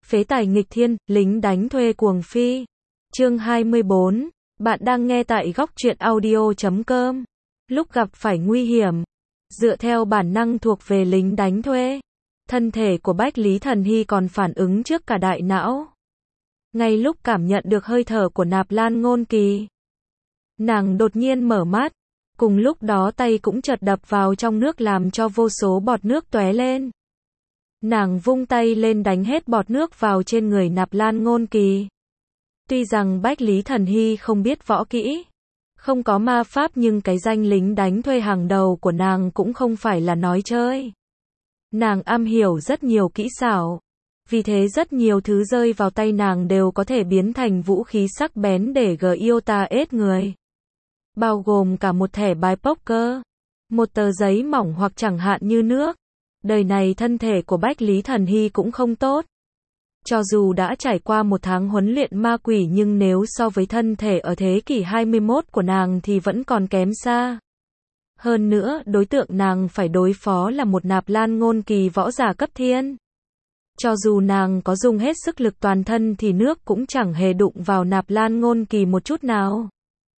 Phế tài nghịch thiên, lính đánh thuê cuồng phi. Chương 24. Bạn đang nghe tại góc truyện audio.com. Lúc gặp phải nguy hiểm, dựa theo bản năng thuộc về lính đánh thuê, thân thể của Bách Lý Thần Hy còn phản ứng trước cả đại não. Ngay lúc cảm nhận được hơi thở của Nạp Lan Ngôn Kỳ, nàng đột nhiên mở mắt, cùng lúc đó tay cũng chợt đập vào trong nước làm cho vô số bọt nước tóe lên. Nàng vung tay lên đánh hết bọt nước vào trên người Nạp Lan Ngôn Kỳ. Tuy rằng Bách Lý Thần Hy không biết võ kỹ, không có ma pháp, nhưng cái danh lính đánh thuê hàng đầu của nàng cũng không phải là nói chơi. Nàng am hiểu rất nhiều kỹ xảo, vì thế rất nhiều thứ rơi vào tay nàng đều có thể biến thành vũ khí sắc bén để giết người. Bao gồm cả một thẻ bài poker, một tờ giấy mỏng hoặc chẳng hạn như nước. Đời này thân thể của Bách Lý Thần Hy cũng không tốt. Cho dù đã trải qua một tháng huấn luyện ma quỷ, nhưng nếu so với thân thể ở thế kỷ 21 của nàng thì vẫn còn kém xa. Hơn nữa, đối tượng nàng phải đối phó là một Nạp Lan Ngôn Kỳ võ giả cấp thiên. Cho dù nàng có dùng hết sức lực toàn thân thì nước cũng chẳng hề đụng vào Nạp Lan Ngôn Kỳ một chút nào.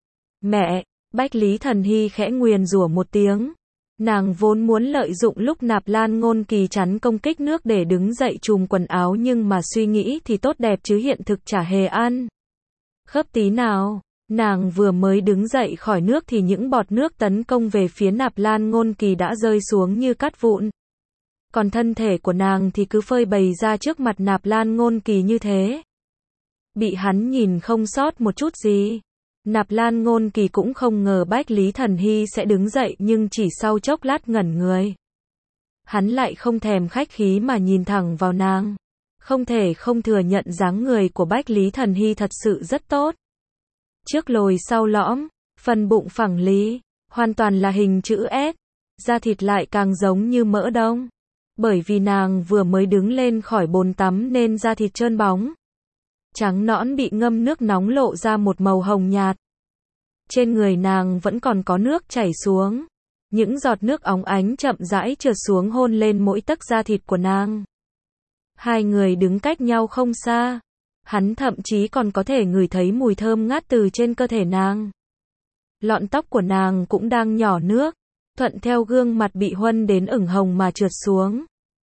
Mẹ! Bách Lý Thần Hy khẽ nguyền rủa một tiếng. Nàng vốn muốn lợi dụng lúc Nạp Lan Ngôn Kỳ chắn công kích nước để đứng dậy chùm quần áo, nhưng mà suy nghĩ thì tốt đẹp chứ hiện thực chả hề ăn khớp tí nào. Nàng vừa mới đứng dậy khỏi nước thì những bọt nước tấn công về phía Nạp Lan Ngôn Kỳ đã rơi xuống như cát vụn. Còn thân thể của nàng thì cứ phơi bày ra trước mặt Nạp Lan Ngôn Kỳ như thế. Bị hắn nhìn không sót một chút gì. Nạp Lan Ngôn Kỳ cũng không ngờ Bách Lý Thần Hy sẽ đứng dậy, nhưng chỉ sau chốc lát ngẩn người. Hắn lại không thèm khách khí mà nhìn thẳng vào nàng. Không thể không thừa nhận dáng người của Bách Lý Thần Hy thật sự rất tốt. Trước lồi sau lõm, phần bụng phẳng lý, hoàn toàn là hình chữ S, da thịt lại càng giống như mỡ đông. Bởi vì nàng vừa mới đứng lên khỏi bồn tắm nên da thịt trơn bóng, trắng nõn bị ngâm nước nóng lộ ra một màu hồng nhạt. Trên người nàng vẫn còn có nước chảy xuống. Những giọt nước óng ánh chậm rãi trượt xuống hôn lên mỗi tấc da thịt của nàng. Hai người đứng cách nhau không xa. Hắn thậm chí còn có thể ngửi thấy mùi thơm ngát từ trên cơ thể nàng. Lọn tóc của nàng cũng đang nhỏ nước, thuận theo gương mặt bị huân đến ửng hồng mà trượt xuống.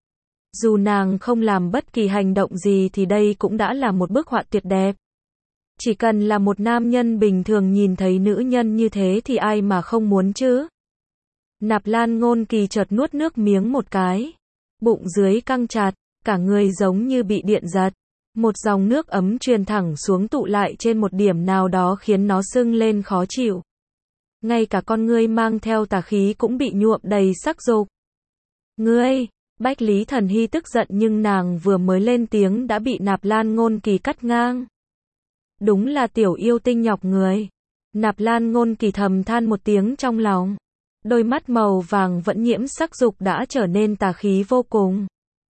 Dù nàng không làm bất kỳ hành động gì thì đây cũng đã là một bức họa tuyệt đẹp. Chỉ cần là một nam nhân bình thường nhìn thấy nữ nhân như thế thì ai mà không muốn chứ. Nạp Lan Ngôn Kỳ chợt nuốt nước miếng một cái. Bụng dưới căng chặt, cả người giống như bị điện giật. Một dòng nước ấm truyền thẳng xuống tụ lại trên một điểm nào đó khiến nó sưng lên khó chịu. Ngay cả con ngươi mang theo tà khí cũng bị nhuộm đầy sắc dục. Ngươi! Bách Lý Thần Hy tức giận, nhưng nàng vừa mới lên tiếng đã bị Nạp Lan Ngôn Kỳ cắt ngang. Đúng là tiểu yêu tinh nhọc người. Nạp Lan Ngôn Kỳ thầm than một tiếng trong lòng. Đôi mắt màu vàng vẫn nhiễm sắc dục đã trở nên tà khí vô cùng.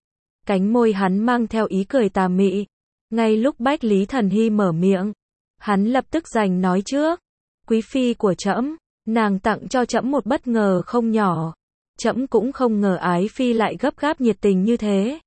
Cánh môi hắn mang theo ý cười tà mị. Ngay lúc Bách Lý Thần Hy mở miệng, hắn lập tức giành nói trước. Quý phi của trẫm, nàng tặng cho trẫm một bất ngờ không nhỏ. Trẫm cũng không ngờ ái phi lại gấp gáp nhiệt tình như thế.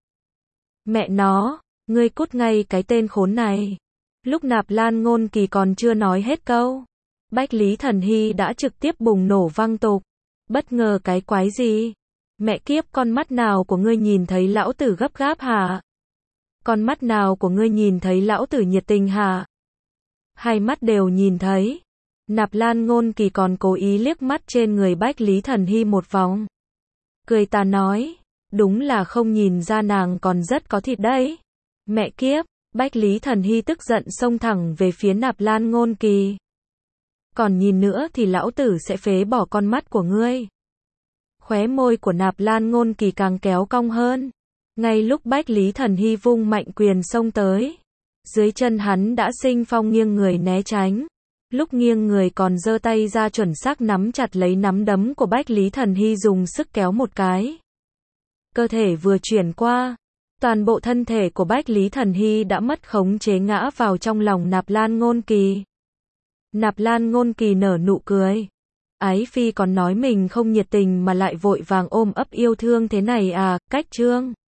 Mẹ nó, ngươi cút ngay cái tên khốn này. Lúc Nạp Lan Ngôn Kỳ còn chưa nói hết câu, Bách Lý Thần Hy đã trực tiếp bùng nổ văng tục. Bất ngờ cái quái gì? Mẹ kiếp, con mắt nào của ngươi nhìn thấy lão tử gấp gáp hả? Con mắt nào của ngươi nhìn thấy lão tử nhiệt tình hả? Hai mắt đều nhìn thấy. Nạp Lan Ngôn Kỳ còn cố ý liếc mắt trên người Bách Lý Thần Hy một vòng. Cười ta nói, đúng là không nhìn ra nàng còn rất có thịt đấy. Mẹ kiếp! Bách Lý Thần Hy tức giận xông thẳng về phía Nạp Lan Ngôn Kỳ. Còn nhìn nữa thì lão tử sẽ phế bỏ con mắt của ngươi. Khóe môi của Nạp Lan Ngôn Kỳ càng kéo cong hơn. Ngay lúc Bách Lý Thần Hy vung mạnh quyền xông tới, dưới chân hắn đã sinh phong nghiêng người né tránh. Lúc nghiêng người còn giơ tay ra chuẩn xác nắm chặt lấy nắm đấm của Bách Lý Thần Hy, dùng sức kéo một cái. Cơ thể vừa chuyển qua, toàn bộ thân thể của Bách Lý Thần Hy đã mất khống chế ngã vào trong lòng Nạp Lan Ngôn Kỳ. Nạp Lan Ngôn Kỳ nở nụ cười. Ái phi còn nói mình không nhiệt tình mà lại vội vàng ôm ấp yêu thương thế này à, cách trương.